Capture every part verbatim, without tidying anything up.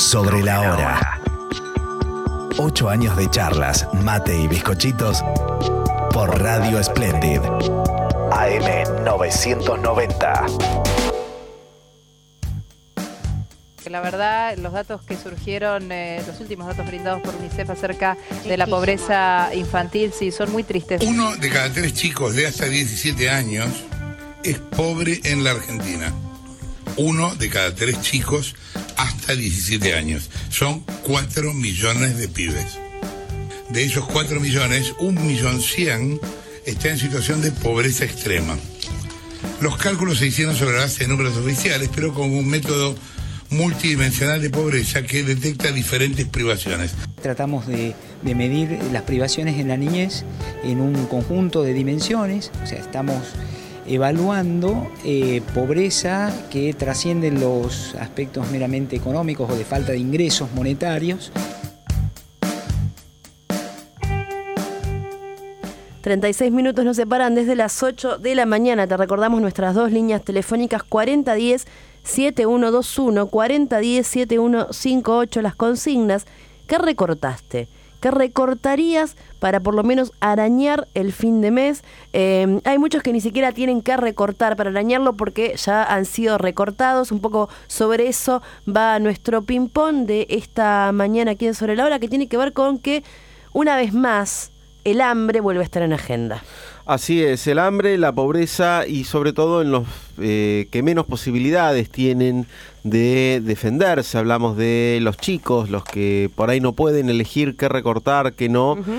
Sobre la hora. Ocho años de charlas, mate y bizcochitos por Radio Splendid. A M novecientos noventa. La verdad, los datos que surgieron, eh, los últimos datos brindados por UNICEF acerca de la pobreza infantil, sí, son muy tristes. Uno de cada tres chicos de hasta diecisiete años es pobre en la Argentina. Uno de cada tres chicos hasta diecisiete años. Son cuatro millones de pibes. De esos cuatro millones, un millón cien está en situación de pobreza extrema. Los cálculos se hicieron sobre la base de números oficiales, pero con un método multidimensional de pobreza que detecta diferentes privaciones. Tratamos de, de medir las privaciones en la niñez en un conjunto de dimensiones, o sea, estamos evaluando eh, pobreza que trasciende los aspectos meramente económicos o de falta de ingresos monetarios. treinta y seis minutos nos separan desde las ocho de la mañana. Te recordamos nuestras dos líneas telefónicas cuarenta diez, setenta y uno veintiuno, cuarenta diez, setenta y uno cincuenta y ocho. Las consignas. ¿Qué recortaste? ¿Qué recortarías para por lo menos arañar el fin de mes? Eh, hay muchos que ni siquiera tienen que recortar para arañarlo porque ya han sido recortados. Un poco sobre eso va nuestro ping-pong de esta mañana aquí en Sobre la Hora, que tiene que ver con que, una vez más, el hambre vuelve a estar en agenda. Así es, el hambre, la pobreza y sobre todo en los eh, que menos posibilidades tienen de defenderse. Hablamos de los chicos, los que por ahí no pueden elegir qué recortar, qué no. Uh-huh.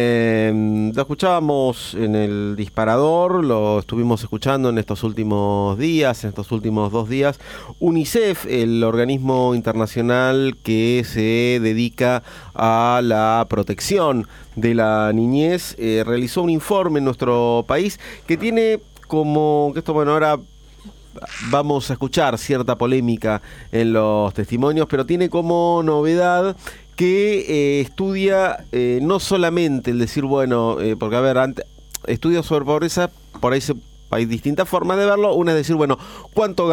Eh, lo escuchábamos en el disparador, lo estuvimos escuchando en estos últimos días, en estos últimos dos días. UNICEF, el organismo internacional que se dedica a la protección de la niñez, eh, realizó un informe en nuestro país que tiene como, que esto bueno, ahora vamos a escuchar cierta polémica en los testimonios, pero tiene como novedad que eh, estudia eh, no solamente el decir, bueno, eh, porque a ver, ante, estudios sobre pobreza, por ahí se hay distintas formas de verlo. Una es decir, bueno, ¿cuánto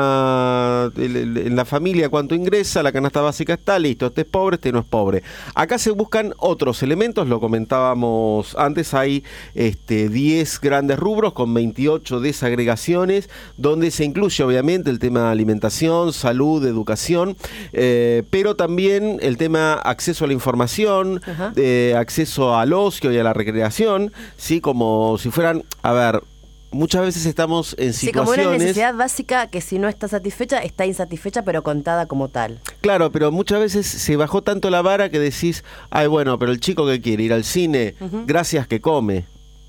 gana en la familia? ¿Cuánto ingresa? La canasta básica está, listo. Este es pobre, este no es pobre. Acá se buscan otros elementos, lo comentábamos antes, hay este, diez grandes rubros con veintiocho desagregaciones, donde se incluye obviamente el tema de alimentación, salud, educación, eh, pero también el tema acceso a la información, eh, acceso al ocio y a la recreación, ¿sí? Como si fueran, a ver, muchas veces estamos en situaciones... Sí, como una necesidad básica que si no está satisfecha, está insatisfecha, pero contada como tal. Claro, pero muchas veces se bajó tanto la vara que decís, ay, bueno, pero el chico que quiere ir al cine, uh-huh. gracias que come,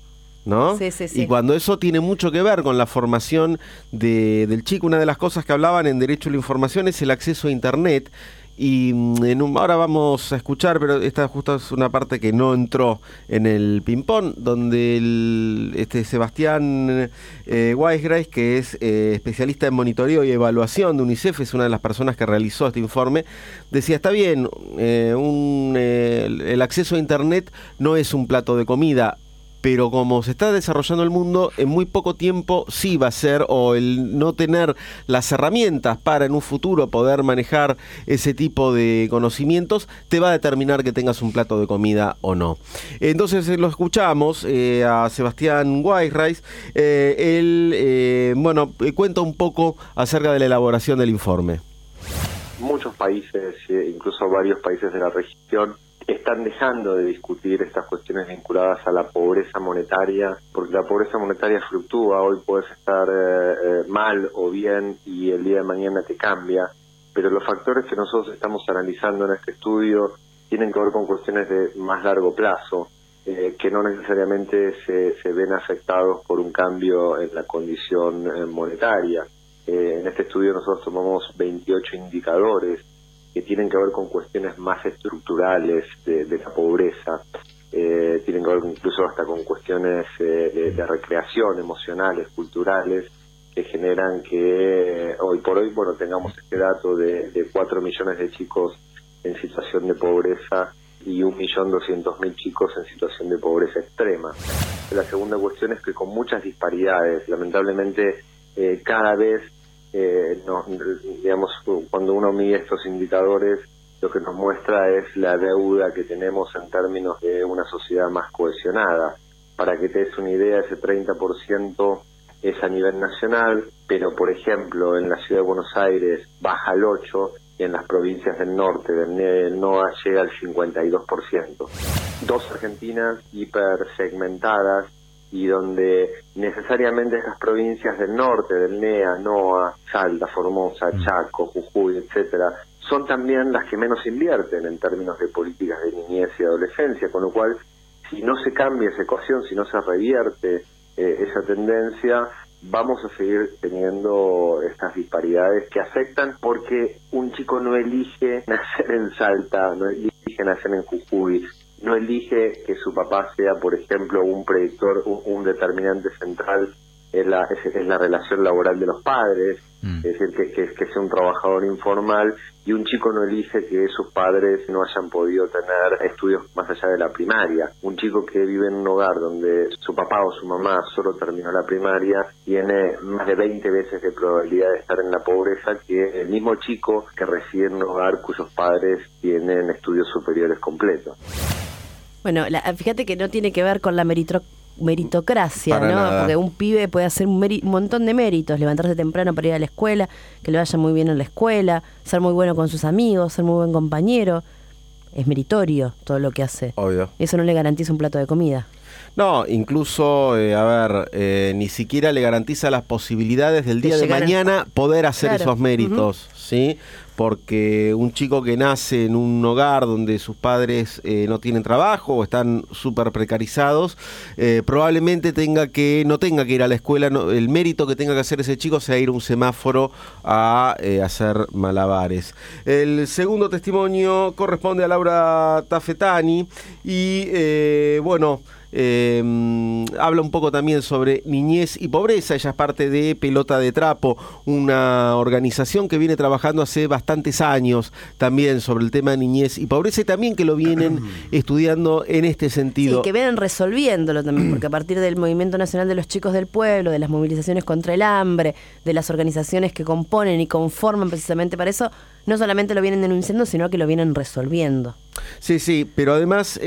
¿no? Sí, sí, sí. Y cuando eso tiene mucho que ver con la formación de, del chico, una de las cosas que hablaban en Derecho a la Información es el acceso a Internet. Y en un, ahora vamos a escuchar, pero esta justo es una parte que no entró en el ping-pong, donde el, este Sebastián eh, Weisgreis, que es eh, especialista en monitoreo y evaluación de UNICEF, es una de las personas que realizó este informe, decía, está bien, eh, un, eh, el acceso a Internet no es un plato de comida, pero como se está desarrollando el mundo, en muy poco tiempo sí va a ser, o el no tener las herramientas para en un futuro poder manejar ese tipo de conocimientos, te va a determinar que tengas un plato de comida o no. Entonces eh, lo escuchamos eh, a Sebastián Weisgreis, eh, él, eh, bueno, cuenta un poco acerca de la elaboración del informe. Muchos países, incluso varios países de la región, están dejando de discutir estas cuestiones vinculadas a la pobreza monetaria, porque la pobreza monetaria fluctúa. Hoy puedes estar eh, eh, mal o bien y el día de mañana te cambia, pero los factores que nosotros estamos analizando en este estudio tienen que ver con cuestiones de más largo plazo, eh, que no necesariamente se, se ven afectados por un cambio en la condición eh, monetaria. Eh, en este estudio nosotros tomamos veintiocho indicadores que tienen que ver con cuestiones más estructurales de, de la pobreza, eh, tienen que ver incluso hasta con cuestiones eh, de, de recreación, emocionales, culturales, que generan que eh, hoy por hoy, bueno, tengamos este dato de, de cuatro millones de chicos en situación de pobreza y un millón doscientos mil chicos en situación de pobreza extrema. La segunda cuestión es que con muchas disparidades, lamentablemente eh, cada vez Eh, no, digamos, cuando uno mide estos indicadores lo que nos muestra es la deuda que tenemos en términos de una sociedad más cohesionada. Para que te des una idea, ese treinta por ciento es a nivel nacional, pero por ejemplo en la ciudad de Buenos Aires baja al ocho por ciento y en las provincias del norte, del N O A, llega al cincuenta y dos por ciento. Dos Argentinas hipersegmentadas y donde necesariamente esas provincias del norte, del N E A, N O A, Salta, Formosa, Chaco, Jujuy, etcétera, son también las que menos invierten en términos de políticas de niñez y adolescencia, con lo cual, si no se cambia esa ecuación, si no se revierte eh, esa tendencia, vamos a seguir teniendo estas disparidades que afectan porque un chico no elige nacer en Salta, no elige nacer en Jujuy, no elige que su papá sea, por ejemplo, un predictor, un, un determinante central en la, es, es la relación laboral de los padres, mm. es decir, que, que, que sea un trabajador informal, y un chico no elige que sus padres no hayan podido tener estudios más allá de la primaria. Un chico que vive en un hogar donde su papá o su mamá solo terminó la primaria tiene más de veinte veces de probabilidad de estar en la pobreza que el mismo chico que reside en un hogar cuyos padres tienen estudios superiores completos. Bueno, la, fíjate que no tiene que ver con la meritro, meritocracia, Para ¿no? nada. Porque un pibe puede hacer un, meri, un montón de méritos, levantarse temprano para ir a la escuela, que le vaya muy bien en la escuela, ser muy bueno con sus amigos, ser muy buen compañero. Es meritorio todo lo que hace. Obvio. Eso no le garantiza un plato de comida. No, incluso, eh, a ver, eh, ni siquiera le garantiza las posibilidades del día de, de mañana a... poder hacer claro. esos méritos, uh-huh. ¿sí? Porque un chico que nace en un hogar donde sus padres eh, no tienen trabajo o están súper precarizados, eh, probablemente tenga que no tenga que ir a la escuela, no, el mérito que tenga que hacer ese chico sea ir a un semáforo a eh, hacer malabares. El segundo testimonio corresponde a Laura Tafetani y, eh, bueno... Eh, habla un poco también sobre niñez y pobreza. Ella es parte de Pelota de Trapo, una organización que viene trabajando hace bastantes años también sobre el tema de niñez y pobreza, y también que lo vienen estudiando en este sentido. Sí, que vienen resolviéndolo también, porque a partir del Movimiento Nacional de los Chicos del Pueblo, de las movilizaciones contra el hambre, de las organizaciones que componen y conforman precisamente para eso, no solamente lo vienen denunciando, sino que lo vienen resolviendo. Sí, sí, pero además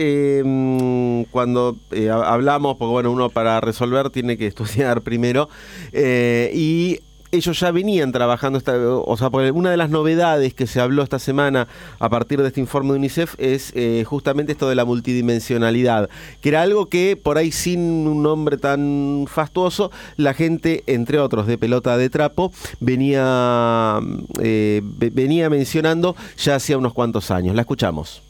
eh, cuando eh, hablamos, porque bueno, uno para resolver tiene que estudiar primero, eh, y ellos ya venían trabajando, esta, o sea, porque una de las novedades que se habló esta semana a partir de este informe de UNICEF es eh, justamente esto de la multidimensionalidad, que era algo que por ahí sin un nombre tan fastuoso, la gente, entre otros de Pelota de Trapo, venía, eh, venía mencionando ya hacía unos cuantos años. La escuchamos.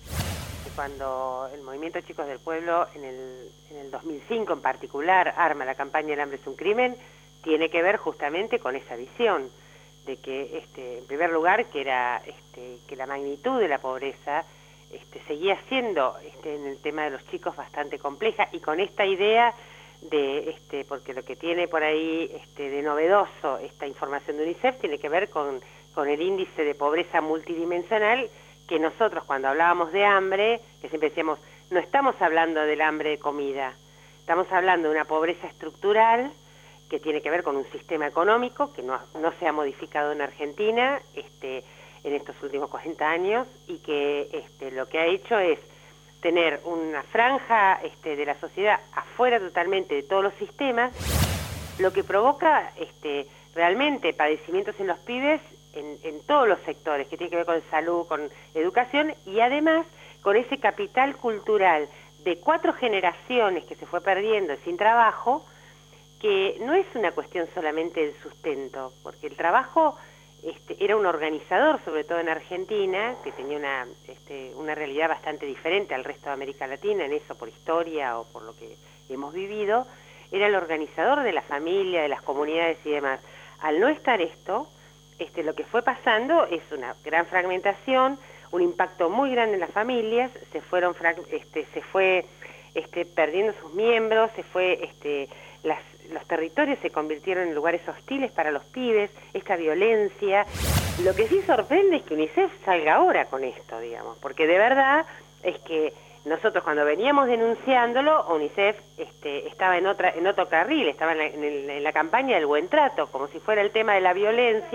Cuando el Movimiento Chicos del Pueblo, en el, en el dos mil cinco en particular, arma la campaña El hambre es un crimen, tiene que ver justamente con esa visión de que, este, en primer lugar, que era este, que la magnitud de la pobreza este, seguía siendo este, en el tema de los chicos bastante compleja, y con esta idea de, este, porque lo que tiene por ahí este, de novedoso esta información de UNICEF tiene que ver con, con el índice de pobreza multidimensional, que nosotros cuando hablábamos de hambre, que siempre decíamos, no estamos hablando del hambre de comida, estamos hablando de una pobreza estructural que tiene que ver con un sistema económico que no, no se ha modificado en Argentina este, en estos últimos cuarenta años, y que este, lo que ha hecho es tener una franja este, de la sociedad afuera totalmente de todos los sistemas, lo que provoca este, realmente padecimientos en los pibes en, en todos los sectores, que tiene que ver con salud, con educación, y además con ese capital cultural de cuatro generaciones que se fue perdiendo sin trabajo, que no es una cuestión solamente del sustento, porque el trabajo este, era un organizador, sobre todo en Argentina, que tenía una, este, una realidad bastante diferente al resto de América Latina, en eso por historia o por lo que hemos vivido, era el organizador de la familia, de las comunidades y demás. Al no estar esto, este, lo que fue pasando es una gran fragmentación, un impacto muy grande en las familias, se fueron este, se fue este, perdiendo sus miembros, se fue este, las, los territorios se convirtieron en lugares hostiles para los pibes, esta violencia. Lo que sí sorprende es que UNICEF salga ahora con esto, digamos, porque de verdad es que nosotros cuando veníamos denunciándolo, UNICEF este, estaba en otra en otro carril, estaba en la, en, el, en la campaña del buen trato, como si fuera el tema de la violencia,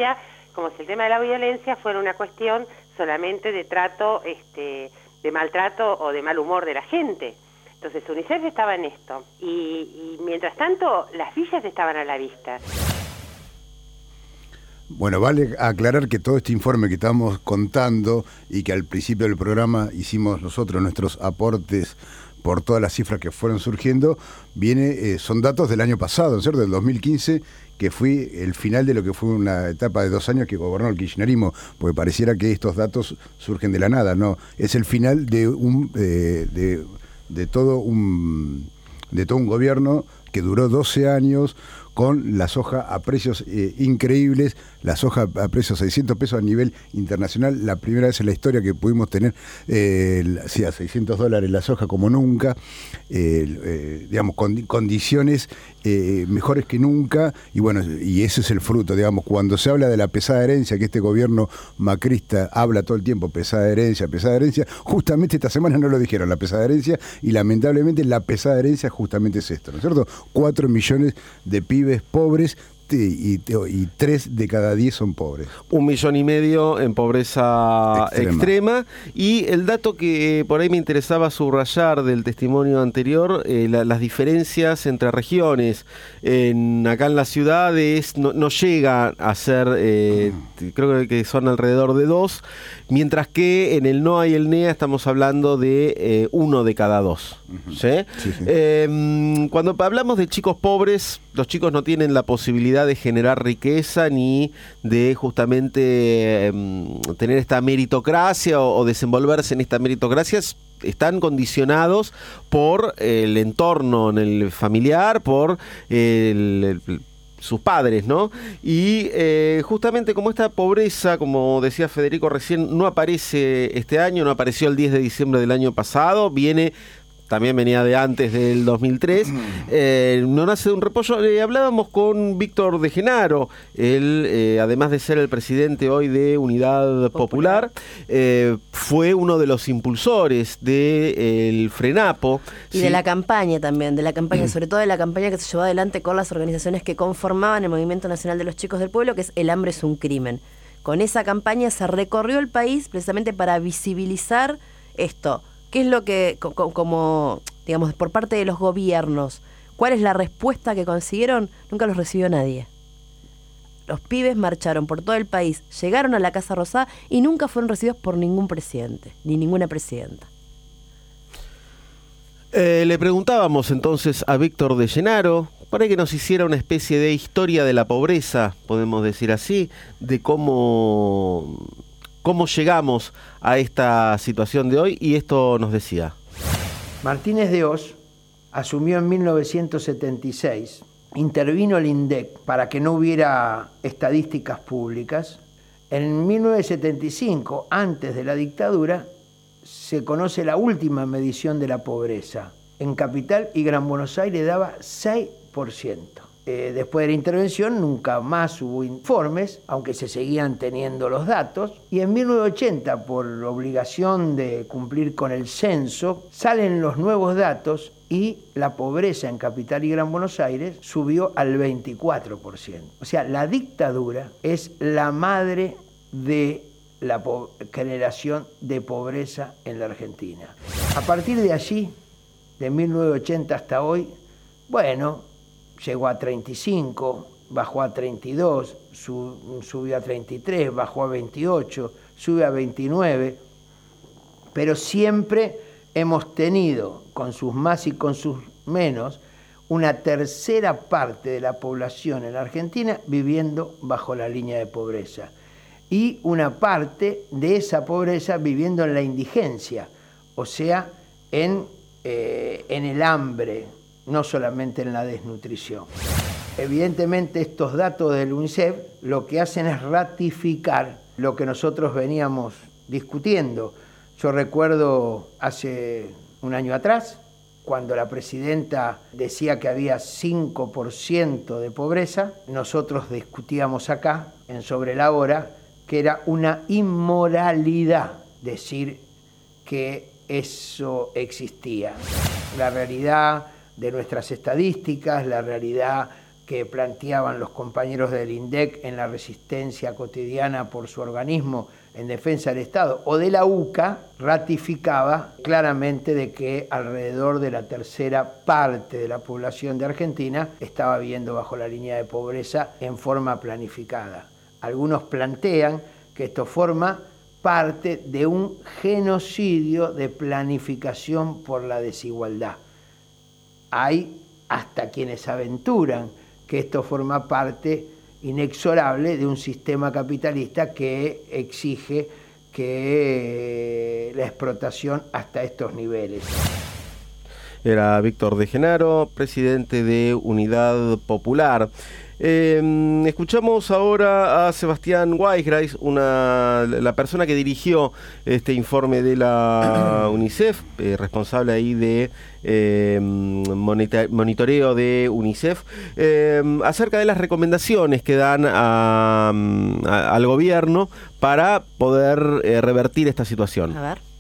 como si el tema de la violencia fuera una cuestión solamente de trato, este, de maltrato o de mal humor de la gente. Entonces UNICEF estaba en esto y, y mientras tanto las villas estaban a la vista. Bueno, vale aclarar que todo este informe que estamos contando y que al principio del programa hicimos nosotros nuestros aportes por todas las cifras que fueron surgiendo, viene eh, son datos del año pasado, ¿cierto? Del dos mil quince, que fue el final de lo que fue una etapa de dos años que gobernó el kirchnerismo, porque pareciera que estos datos surgen de la nada, no, es el final de un eh, de, de todo un de todo un gobierno que duró doce años con la soja a precios eh, increíbles, la soja a precios seiscientos pesos a nivel internacional, la primera vez en la historia que pudimos tener, eh, sí, a seiscientos dólares la soja como nunca, eh, eh, digamos, con condiciones eh, mejores que nunca, y bueno, y ese es el fruto, digamos, cuando se habla de la pesada herencia, que este gobierno macrista habla todo el tiempo, pesada herencia, pesada herencia, justamente esta semana no lo dijeron, la pesada herencia, y lamentablemente la pesada herencia justamente es esto, ¿no es cierto? Cuatro millones de pibes pobres y, y, y tres de cada diez son pobres. Un millón y medio en pobreza extrema. extrema. Y el dato que por ahí me interesaba subrayar del testimonio anterior, eh, la, las diferencias entre regiones. En, acá en las ciudades no, no llega a ser, eh, mm. creo que son alrededor de dos, mientras que en el N O A y el N E A estamos hablando de eh, uno de cada dos. Uh-huh. ¿Sí? Sí, sí. Eh, cuando hablamos de chicos pobres, los chicos no tienen la posibilidad de generar riqueza ni de justamente eh, tener esta meritocracia o, o desenvolverse en esta meritocracia. Están condicionados por el entorno en el familiar, por el, el sus padres, ¿no? Y eh, justamente como esta pobreza, como decía Federico recién, no aparece este año, no apareció el diez de diciembre del año pasado, viene... también venía de antes del dos mil tres, eh, no nace de un repollo. Eh, hablábamos con Víctor de Genaro, él, eh, además de ser el presidente hoy de Unidad Popular, Popular eh, fue uno de los impulsores del FRENAPO. Y ¿sí? de la campaña también, de la campaña, sobre todo de la campaña que se llevó adelante con las organizaciones que conformaban el Movimiento Nacional de los Chicos del Pueblo, que es El Hambre es un Crimen. Con esa campaña se recorrió el país precisamente para visibilizar esto. ¿Qué es lo que, como, digamos, por parte de los gobiernos, cuál es la respuesta que consiguieron? Nunca los recibió nadie. Los pibes marcharon por todo el país, llegaron a la Casa Rosada y nunca fueron recibidos por ningún presidente, ni ninguna presidenta. Eh, le preguntábamos entonces a Víctor de Genaro, para que nos hiciera una especie de historia de la pobreza, podemos decir así, de cómo... ¿Cómo llegamos a esta situación de hoy? Y esto nos decía. Martínez de Hoz asumió en mil novecientos setenta y seis, intervino el INDEC para que no hubiera estadísticas públicas. En mil novecientos setenta y cinco, antes de la dictadura, se conoce la última medición de la pobreza. En Capital y Gran Buenos Aires daba seis por ciento. Eh, después de la intervención nunca más hubo informes, aunque se seguían teniendo los datos, y en mil novecientos ochenta, por obligación de cumplir con el censo, salen los nuevos datos y la pobreza en Capital y Gran Buenos Aires subió al veinticuatro por ciento. O sea, la dictadura es la madre de la generación de pobreza en la Argentina. A partir de allí, de mil novecientos ochenta hasta hoy, bueno, llegó a treinta y cinco, bajó a treinta y dos, sub, subió a treinta y tres, bajó a veintiocho, sube a veintinueve, pero siempre hemos tenido, con sus más y con sus menos, una tercera parte de la población en la Argentina viviendo bajo la línea de pobreza y una parte de esa pobreza viviendo en la indigencia, o sea, en, eh, en el hambre, no solamente en la desnutrición. Evidentemente estos datos del UNICEF lo que hacen es ratificar lo que nosotros veníamos discutiendo. Yo recuerdo hace un año atrás, cuando la presidenta decía que había cinco por ciento de pobreza, nosotros discutíamos acá, en Sobre la Hora, que era una inmoralidad decir que eso existía. La realidad de nuestras estadísticas, la realidad que planteaban los compañeros del INDEC en la resistencia cotidiana por su organismo en defensa del Estado, o de la U C A, ratificaba claramente de que alrededor de la tercera parte de la población de Argentina estaba viviendo bajo la línea de pobreza en forma planificada. Algunos plantean que esto forma parte de un genocidio de planificación por la desigualdad. Hay hasta quienes aventuran que esto forma parte inexorable de un sistema capitalista que exige que la explotación hasta estos niveles. Era Víctor De Genaro, presidente de Unidad Popular. Eh, escuchamos ahora a Sebastián Weisgreis, una, la persona que dirigió este informe de la UNICEF, eh, responsable ahí de eh, monitoreo de UNICEF, eh, acerca de las recomendaciones que dan a, a, al gobierno para poder eh, revertir esta situación. A ver.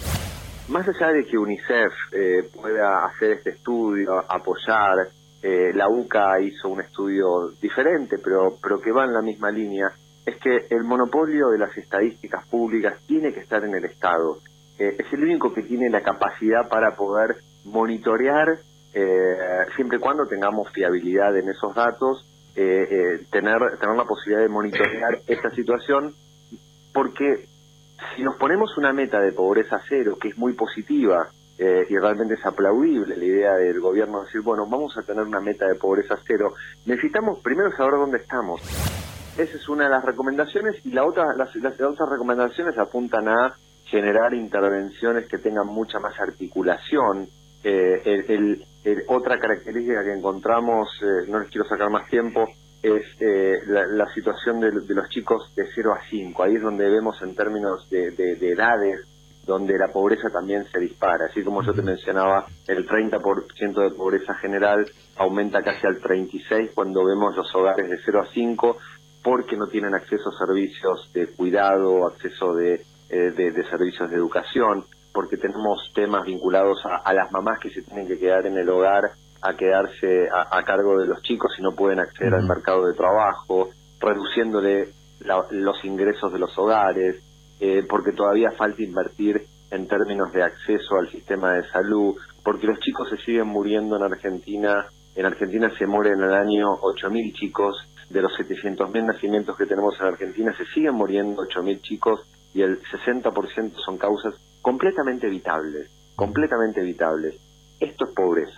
Más allá de que UNICEF eh, pueda hacer este estudio, apoyar, eh, la U C A hizo un estudio diferente, pero, pero que va en la misma línea, es que el monopolio de las estadísticas públicas tiene que estar en el Estado. Eh, es el único que tiene la capacidad para poder monitorear, eh, siempre y cuando tengamos fiabilidad en esos datos, eh, eh, tener, tener la posibilidad de monitorear esta situación, porque si nos ponemos una meta de pobreza cero, que es muy positiva eh, y realmente es aplaudible la idea del gobierno de decir, bueno, vamos a tener una meta de pobreza cero, necesitamos primero saber dónde estamos. Esa es una de las recomendaciones, y la otra, las, las otras recomendaciones apuntan a generar intervenciones que tengan mucha más articulación. Eh, el, el, el, otra característica que encontramos, eh, no les quiero sacar más tiempo, es eh, la, la situación de, de los chicos de cero a cinco. Ahí es donde vemos en términos de, de, de edades, donde la pobreza también se dispara. Así como yo te mencionaba, el treinta por ciento de pobreza general aumenta casi al treinta y seis por ciento cuando vemos los hogares de cero a cinco, porque no tienen acceso a servicios de cuidado, acceso de, eh, de, de servicios de educación, porque tenemos temas vinculados a, a las mamás que se tienen que quedar en el hogar a quedarse a, a cargo de los chicos y no pueden acceder uh-huh. al mercado de trabajo, reduciéndole la, los ingresos de los hogares, eh, porque todavía falta invertir en términos de acceso al sistema de salud, porque los chicos se siguen muriendo en Argentina. En Argentina se mueren al año ocho mil chicos, de los setecientos mil nacimientos que tenemos en Argentina se siguen muriendo ocho mil chicos, y el sesenta por ciento son causas completamente evitables, completamente evitables. Esto es pobreza.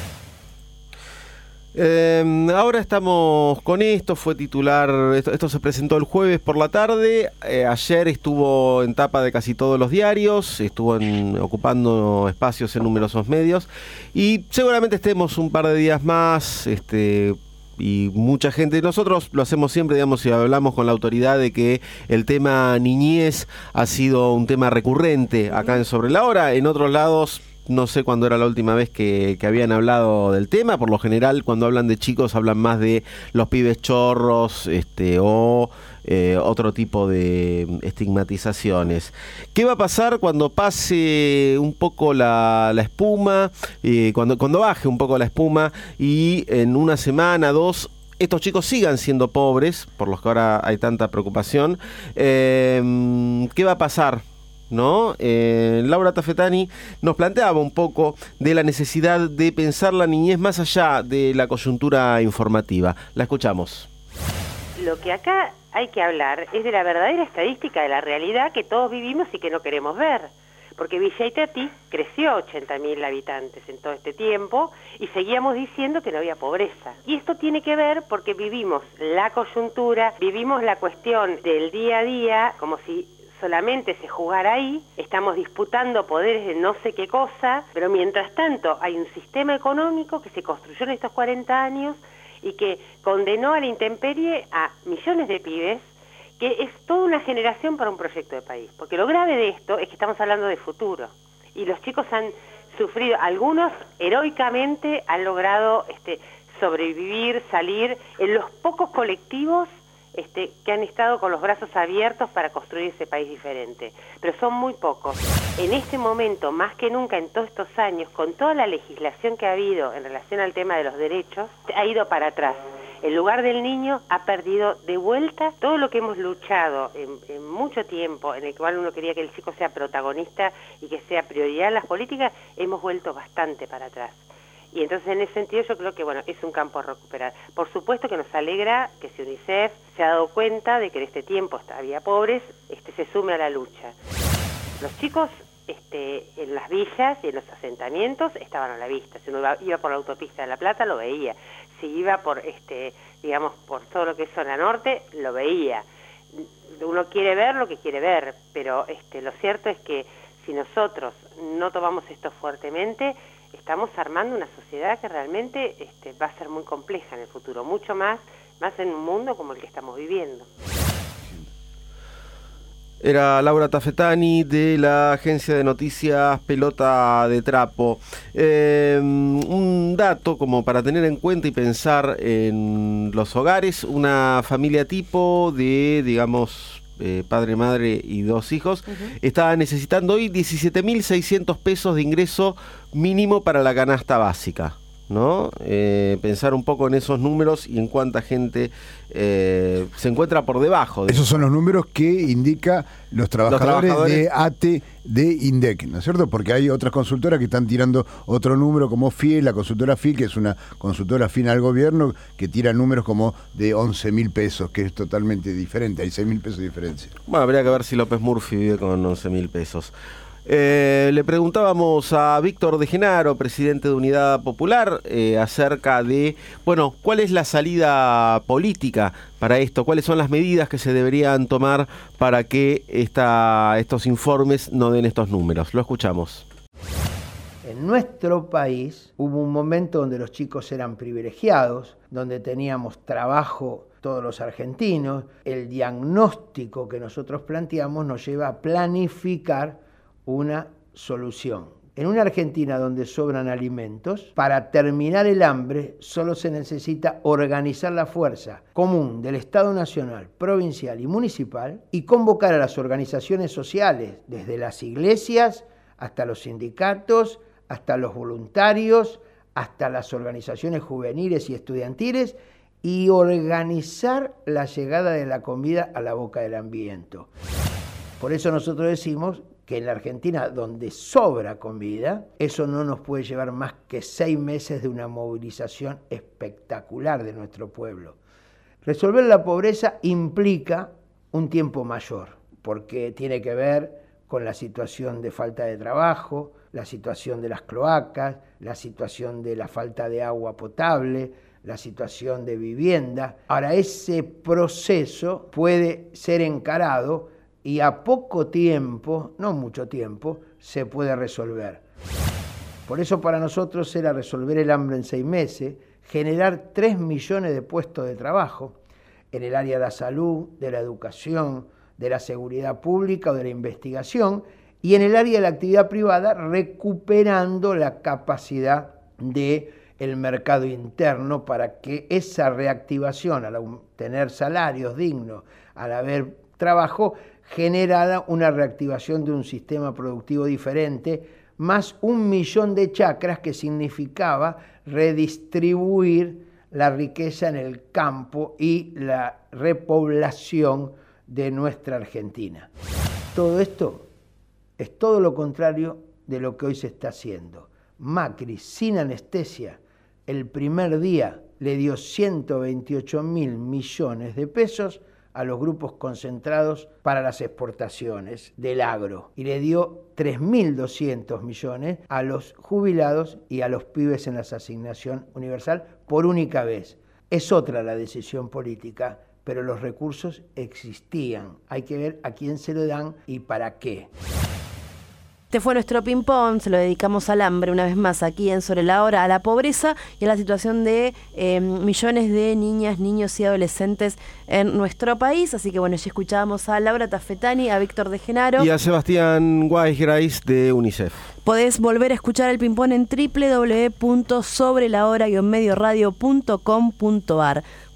Eh, ahora estamos con esto, fue titular, esto, esto se presentó el jueves por la tarde, eh, ayer estuvo en tapa de casi todos los diarios, estuvo en, ocupando espacios en numerosos medios, y seguramente estemos un par de días más, este... y mucha gente, nosotros lo hacemos siempre, digamos, y hablamos con la autoridad de que el tema niñez ha sido un tema recurrente acá en Sobre la Hora. En otros lados, no sé cuándo era la última vez que, que habían hablado del tema. Por lo general, cuando hablan de chicos, hablan más de los pibes chorros, este, o eh, otro tipo de estigmatizaciones. ¿Qué va a pasar cuando pase un poco la, la espuma, eh, cuando, cuando baje un poco la espuma y en una semana, dos, estos chicos sigan siendo pobres, por los que ahora hay tanta preocupación? Eh, ¿Qué va a pasar? ¿No? Eh, Laura Tafetani nos planteaba un poco de la necesidad de pensar la niñez más allá de la coyuntura informativa. La escuchamos. Lo que acá hay que hablar es de la verdadera estadística de la realidad que todos vivimos y que no queremos ver. Porque Villa Itatí creció ochenta mil habitantes en todo este tiempo y seguíamos diciendo que no había pobreza. Y esto tiene que ver porque vivimos la coyuntura, vivimos la cuestión del día a día como si solamente se jugara ahí, estamos disputando poderes de no sé qué cosa, pero mientras tanto hay un sistema económico que se construyó en estos cuarenta años y que condenó a la intemperie a millones de pibes, que es toda una generación para un proyecto de país. Porque lo grave de esto es que estamos hablando de futuro, y los chicos han sufrido, algunos heroicamente han logrado este, sobrevivir, salir en los pocos colectivos Este, que han estado con los brazos abiertos para construir ese país diferente, pero son muy pocos. En este momento, más que nunca en todos estos años, con toda la legislación que ha habido en relación al tema de los derechos, ha ido para atrás. el lugar del niño ha perdido de vuelta todo lo que hemos luchado en, en mucho tiempo, en el cual uno quería que el chico sea protagonista y que sea prioridad en las políticas, hemos vuelto bastante para atrás. Y entonces en ese sentido yo creo que bueno, es un campo a recuperar. Por supuesto que nos alegra que si UNICEF se ha dado cuenta de que en este tiempo había pobres, este se sume a la lucha. Los chicos este, en las villas y en los asentamientos estaban a la vista. Si uno iba, iba por la autopista de La Plata, lo veía. Si iba por, este, digamos, por todo lo que es zona norte, lo veía. Uno quiere ver lo que quiere ver, pero este, lo cierto es que si nosotros no tomamos esto fuertemente, estamos armando una sociedad que realmente este, va a ser muy compleja en el futuro, mucho más, más en un mundo como el que estamos viviendo. Era Laura Tafetani de la agencia de noticias Pelota de Trapo. Eh, un dato como para tener en cuenta y pensar en los hogares, una familia tipo de, digamos, eh, padre, madre y dos hijos, uh-huh. está necesitando hoy diecisiete mil seiscientos pesos de ingreso mínimo para la canasta básica, ¿no? Eh, pensar un poco en esos números y en cuánta gente eh, se encuentra por debajo de esos son los números que indica los trabajadores, los trabajadores de A T E de INDEC, ¿no es cierto? Porque hay otras consultoras que están tirando otro número como F I E, la consultora F I E, que es una consultora afina al gobierno, que tira números como de once mil pesos, que es totalmente diferente, hay seis mil pesos de diferencia. Bueno, habría que ver si López Murphy vive con once mil pesos. Eh, le preguntábamos a Víctor de Genaro, presidente de Unidad Popular, eh, acerca de, bueno, ¿cuál es la salida política para esto? ¿Cuáles son las medidas que se deberían tomar para que esta, estos informes no den estos números? Lo escuchamos. En nuestro país hubo un momento donde los chicos eran privilegiados, donde teníamos trabajo todos los argentinos. El diagnóstico que nosotros planteamos nos lleva a planificar una solución. En una Argentina donde sobran alimentos, para terminar el hambre solo se necesita organizar la fuerza común del Estado Nacional, provincial y municipal y convocar a las organizaciones sociales, desde las iglesias hasta los sindicatos, hasta los voluntarios, hasta las organizaciones juveniles y estudiantiles, y organizar la llegada de la comida a la boca del hambriento. Por eso nosotros decimos que en la Argentina, donde sobra comida, eso no nos puede llevar más que seis meses de una movilización espectacular de nuestro pueblo. Resolver la pobreza implica un tiempo mayor, porque tiene que ver con la situación de falta de trabajo, la situación de las cloacas, la situación de la falta de agua potable, la situación de vivienda. Ahora, ese proceso puede ser encarado y a poco tiempo, no mucho tiempo, se puede resolver. Por eso para nosotros era resolver el hambre en seis meses, generar tres millones de puestos de trabajo en el área de la salud, de la educación, de la seguridad pública o de la investigación, y en el área de la actividad privada recuperando la capacidad del mercado interno para que esa reactivación, al tener salarios dignos, al haber trabajo, generara una reactivación de un sistema productivo diferente, más un millón de chacras que significaba redistribuir la riqueza en el campo y la repoblación de nuestra Argentina. Todo esto es todo lo contrario de lo que hoy se está haciendo. Macri, sin anestesia, el primer día le dio ciento veintiocho mil millones de pesos a los grupos concentrados para las exportaciones del agro y le dio tres mil doscientos millones a los jubilados y a los pibes en la asignación universal por única vez. Es otra la decisión política, pero los recursos existían. Hay que ver a quién se lo dan y para qué. Este fue nuestro ping-pong, se lo dedicamos al hambre una vez más aquí en Sobre la Hora, a la pobreza y a la situación de eh, millones de niñas, niños y adolescentes en nuestro país. Así que bueno, ya escuchábamos a Laura Tafetani, a Víctor de Genaro. Y a Sebastián Weisgreis de UNICEF. Podés volver a escuchar el ping-pong en doble u doble u doble u punto sobre la hora guion medio radio punto com punto ar.